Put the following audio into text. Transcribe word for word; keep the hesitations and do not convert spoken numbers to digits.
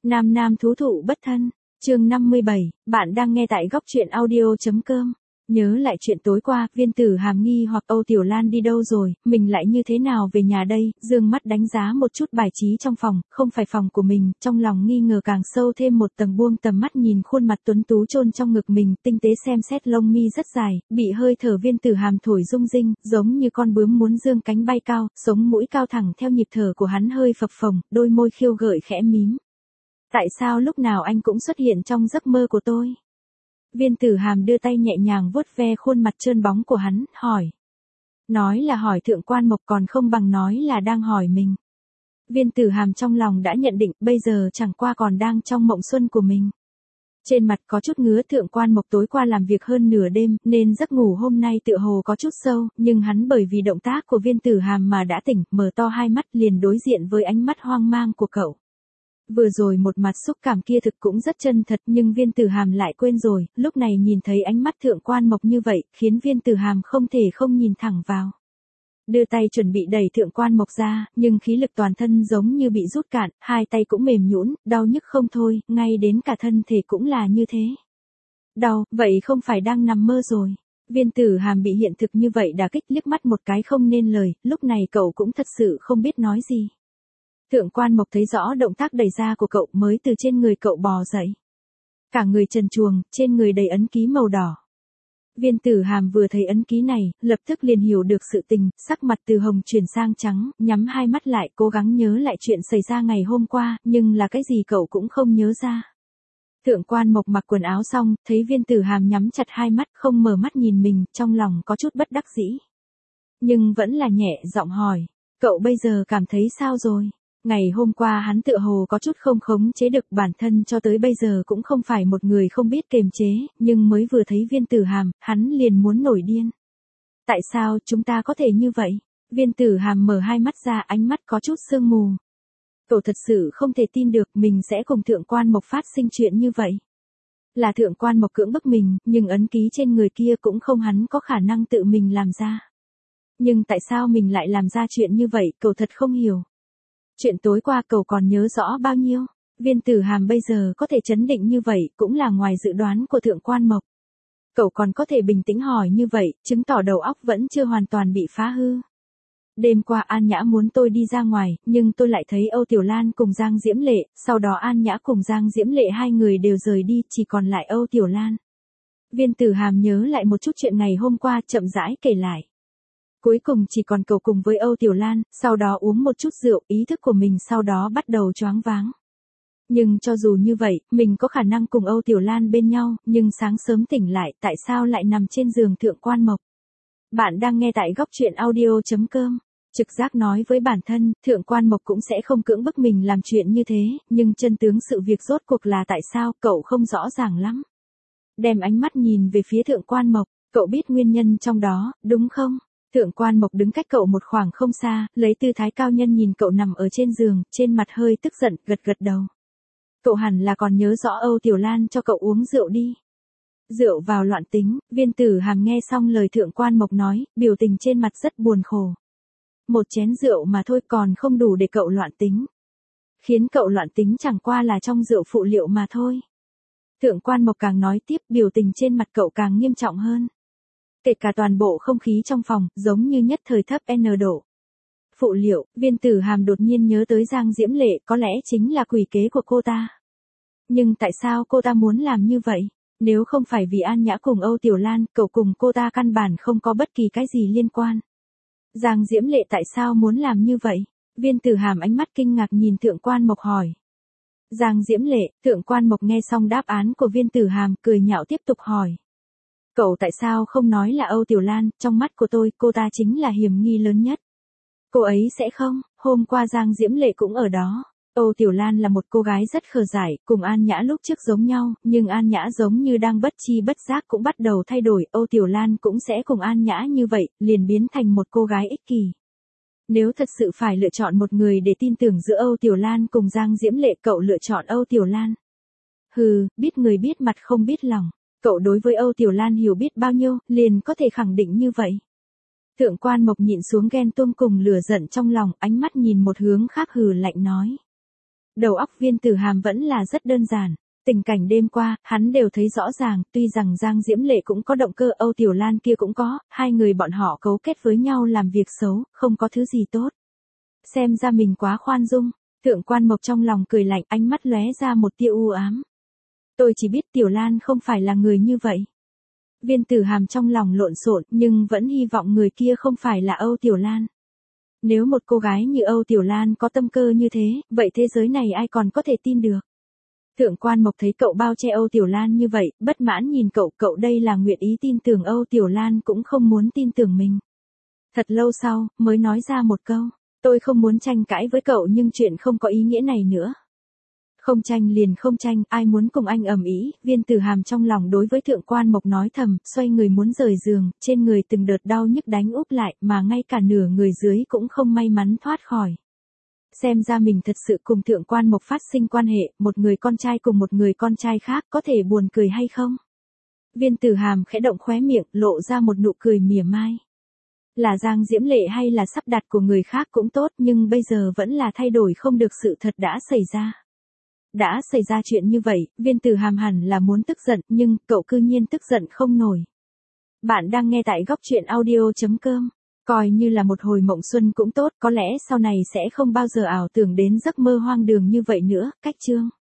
Nam nam thú thụ bất thân, chương năm mươi bảy, bạn đang nghe tại góc truyện audio.com. Nhớ lại chuyện tối qua, Viên Tử Hàm nghi hoặc Âu Tiểu Lan đi đâu rồi, mình lại như thế nào về nhà đây, dương mắt đánh giá một chút bài trí trong phòng, không phải phòng của mình, trong lòng nghi ngờ càng sâu thêm một tầng, buông tầm mắt nhìn khuôn mặt tuấn tú chôn trong ngực mình, tinh tế xem xét lông mi rất dài, bị hơi thở Viên Tử Hàm thổi rung rinh, giống như con bướm muốn dương cánh bay cao, sống mũi cao thẳng theo nhịp thở của hắn hơi phập phồng, đôi môi khiêu gợi khẽ mím. Tại sao lúc nào anh cũng xuất hiện trong giấc mơ của tôi? Viên Tử Hàm đưa tay nhẹ nhàng vuốt ve khuôn mặt trơn bóng của hắn, hỏi. Nói là hỏi Thượng Quan Mộc còn không bằng nói là đang hỏi mình. Viên Tử Hàm trong lòng đã nhận định bây giờ chẳng qua còn đang trong mộng xuân của mình. Trên mặt có chút ngứa, Thượng Quan Mộc tối qua làm việc hơn nửa đêm nên giấc ngủ hôm nay tựa hồ có chút sâu, nhưng hắn bởi vì động tác của Viên Tử Hàm mà đã tỉnh, mở to hai mắt liền đối diện với ánh mắt hoang mang của cậu. Vừa rồi một mặt xúc cảm kia thực cũng rất chân thật, nhưng Viên Tử Hàm lại quên rồi, lúc này nhìn thấy ánh mắt Thượng Quan Mộc như vậy, khiến Viên Tử Hàm không thể không nhìn thẳng vào. Đưa tay chuẩn bị đẩy Thượng Quan Mộc ra, nhưng khí lực toàn thân giống như bị rút cạn, hai tay cũng mềm nhũn, đau nhức không thôi, ngay đến cả thân thể cũng là như thế. Đau, vậy không phải đang nằm mơ rồi. Viên Tử Hàm bị hiện thực như vậy đả kích, liếc mắt một cái không nên lời, lúc này cậu cũng thật sự không biết nói gì. Thượng Quan Mộc thấy rõ động tác đẩy ra của cậu mới từ trên người cậu bò dậy. Cả người trần truồng, trên người đầy ấn ký màu đỏ. Viên Tử Hàm vừa thấy ấn ký này, lập tức liền hiểu được sự tình, sắc mặt từ hồng chuyển sang trắng, nhắm hai mắt lại cố gắng nhớ lại chuyện xảy ra ngày hôm qua, nhưng là cái gì cậu cũng không nhớ ra. Thượng Quan Mộc mặc quần áo xong, thấy Viên Tử Hàm nhắm chặt hai mắt không mở mắt nhìn mình, trong lòng có chút bất đắc dĩ. Nhưng vẫn là nhẹ giọng hỏi, cậu bây giờ cảm thấy sao rồi? Ngày hôm qua hắn tựa hồ có chút không khống chế được bản thân, cho tới bây giờ cũng không phải một người không biết kiềm chế, nhưng mới vừa thấy Viên Tử Hàm, hắn liền muốn nổi điên. Tại sao chúng ta có thể như vậy? Viên Tử Hàm mở hai mắt ra, ánh mắt có chút sương mù. Cậu thật sự không thể tin được mình sẽ cùng Thượng Quan Mộc phát sinh chuyện như vậy. Là Thượng Quan Mộc cưỡng bức mình, nhưng ấn ký trên người kia cũng không hắn có khả năng tự mình làm ra. Nhưng tại sao mình lại làm ra chuyện như vậy, cậu thật không hiểu. Chuyện tối qua cậu còn nhớ rõ bao nhiêu? Viên Tử Hàm bây giờ có thể chấn định như vậy cũng là ngoài dự đoán của Thượng Quan Mộc. Cậu còn có thể bình tĩnh hỏi như vậy, chứng tỏ đầu óc vẫn chưa hoàn toàn bị phá hư. Đêm qua An Nhã muốn tôi đi ra ngoài, nhưng tôi lại thấy Âu Tiểu Lan cùng Giang Diễm Lệ, sau đó An Nhã cùng Giang Diễm Lệ hai người đều rời đi, chỉ còn lại Âu Tiểu Lan. Viên Tử Hàm nhớ lại một chút chuyện ngày hôm qua, chậm rãi kể lại. Cuối cùng chỉ còn cậu cùng với Âu Tiểu Lan, sau đó uống một chút rượu, ý thức của mình sau đó bắt đầu choáng váng. Nhưng cho dù như vậy, mình có khả năng cùng Âu Tiểu Lan bên nhau, nhưng sáng sớm tỉnh lại, tại sao lại nằm trên giường Thượng Quan Mộc? Bạn đang nghe tại góc truyện audio.com. Trực giác nói với bản thân, Thượng Quan Mộc cũng sẽ không cưỡng bức mình làm chuyện như thế, nhưng chân tướng sự việc rốt cuộc là tại sao, cậu không rõ ràng lắm. Đem ánh mắt nhìn về phía Thượng Quan Mộc, cậu biết nguyên nhân trong đó, đúng không? Thượng Quan Mộc đứng cách cậu một khoảng không xa, lấy tư thái cao nhân nhìn cậu nằm ở trên giường, trên mặt hơi tức giận, gật gật đầu. Cậu hẳn là còn nhớ rõ Âu Tiểu Lan cho cậu uống rượu đi. Rượu vào loạn tính, Viên Tử Hàm nghe xong lời Thượng Quan Mộc nói, biểu tình trên mặt rất buồn khổ. Một chén rượu mà thôi còn không đủ để cậu loạn tính. Khiến cậu loạn tính chẳng qua là trong rượu phụ liệu mà thôi. Thượng Quan Mộc càng nói tiếp, biểu tình trên mặt cậu càng nghiêm trọng hơn. Kể cả toàn bộ không khí trong phòng, giống như nhất thời thấp N độ. Phụ liệu, Viên Tử Hàm đột nhiên nhớ tới Giang Diễm Lệ, có lẽ chính là quỷ kế của cô ta. Nhưng tại sao cô ta muốn làm như vậy? Nếu không phải vì An Nhã cùng Âu Tiểu Lan, cậu cùng cô ta căn bản không có bất kỳ cái gì liên quan. Giang Diễm Lệ tại sao muốn làm như vậy? Viên Tử Hàm ánh mắt kinh ngạc nhìn Thượng Quan Mộc hỏi. Giang Diễm Lệ, Thượng Quan Mộc nghe xong đáp án của Viên Tử Hàm, cười nhạo tiếp tục hỏi. Cậu tại sao không nói là Âu Tiểu Lan, trong mắt của tôi, cô ta chính là hiểm nghi lớn nhất. Cô ấy sẽ không, hôm qua Giang Diễm Lệ cũng ở đó. Âu Tiểu Lan là một cô gái rất khờ dại, cùng An Nhã lúc trước giống nhau, nhưng An Nhã giống như đang bất chi bất giác cũng bắt đầu thay đổi, Âu Tiểu Lan cũng sẽ cùng An Nhã như vậy, liền biến thành một cô gái ích kỷ. Nếu thật sự phải lựa chọn một người để tin tưởng giữa Âu Tiểu Lan cùng Giang Diễm Lệ, cậu lựa chọn Âu Tiểu Lan. Hừ, biết người biết mặt không biết lòng. Cậu đối với Âu Tiểu Lan hiểu biết bao nhiêu, liền có thể khẳng định như vậy. Thượng Quan Mộc nhịn xuống ghen tuông cùng lửa giận trong lòng, ánh mắt nhìn một hướng khác hừ lạnh nói. Đầu óc Viên Tử Hàm vẫn là rất đơn giản. Tình cảnh đêm qua, hắn đều thấy rõ ràng, tuy rằng Giang Diễm Lệ cũng có động cơ, Âu Tiểu Lan kia cũng có, hai người bọn họ cấu kết với nhau làm việc xấu, không có thứ gì tốt. Xem ra mình quá khoan dung, Thượng Quan Mộc trong lòng cười lạnh, ánh mắt lóe ra một tia u ám. Tôi chỉ biết Tiểu Lan không phải là người như vậy. Viên Tử Hàm trong lòng lộn xộn, nhưng vẫn hy vọng người kia không phải là Âu Tiểu Lan. Nếu một cô gái như Âu Tiểu Lan có tâm cơ như thế, vậy thế giới này ai còn có thể tin được? Thượng Quan Mộc thấy cậu bao che Âu Tiểu Lan như vậy, bất mãn nhìn cậu, cậu đây là nguyện ý tin tưởng Âu Tiểu Lan cũng không muốn tin tưởng mình. Thật lâu sau, mới nói ra một câu, tôi không muốn tranh cãi với cậu nhưng chuyện không có ý nghĩa này nữa. Không tranh liền không tranh, ai muốn cùng anh ầm ĩ? Viên Tử Hàm trong lòng đối với Thượng Quan Mộc nói thầm, xoay người muốn rời giường, trên người từng đợt đau nhức đánh úp lại, mà ngay cả nửa người dưới cũng không may mắn thoát khỏi. Xem ra mình thật sự cùng Thượng Quan Mộc phát sinh quan hệ, một người con trai cùng một người con trai khác, có thể buồn cười hay không? Viên Tử Hàm khẽ động khóe miệng, lộ ra một nụ cười mỉa mai. Là Giang Diễm Lệ hay là sắp đặt của người khác cũng tốt, nhưng bây giờ vẫn là thay đổi không được sự thật đã xảy ra. Đã xảy ra chuyện như vậy, Viên Tử Hàm hẳn là muốn tức giận, nhưng cậu cư nhiên tức giận không nổi. Bạn đang nghe tại góc truyện audio chấm com. Coi như là một hồi mộng xuân cũng tốt, có lẽ sau này sẽ không bao giờ ảo tưởng đến giấc mơ hoang đường như vậy nữa. Cách chương.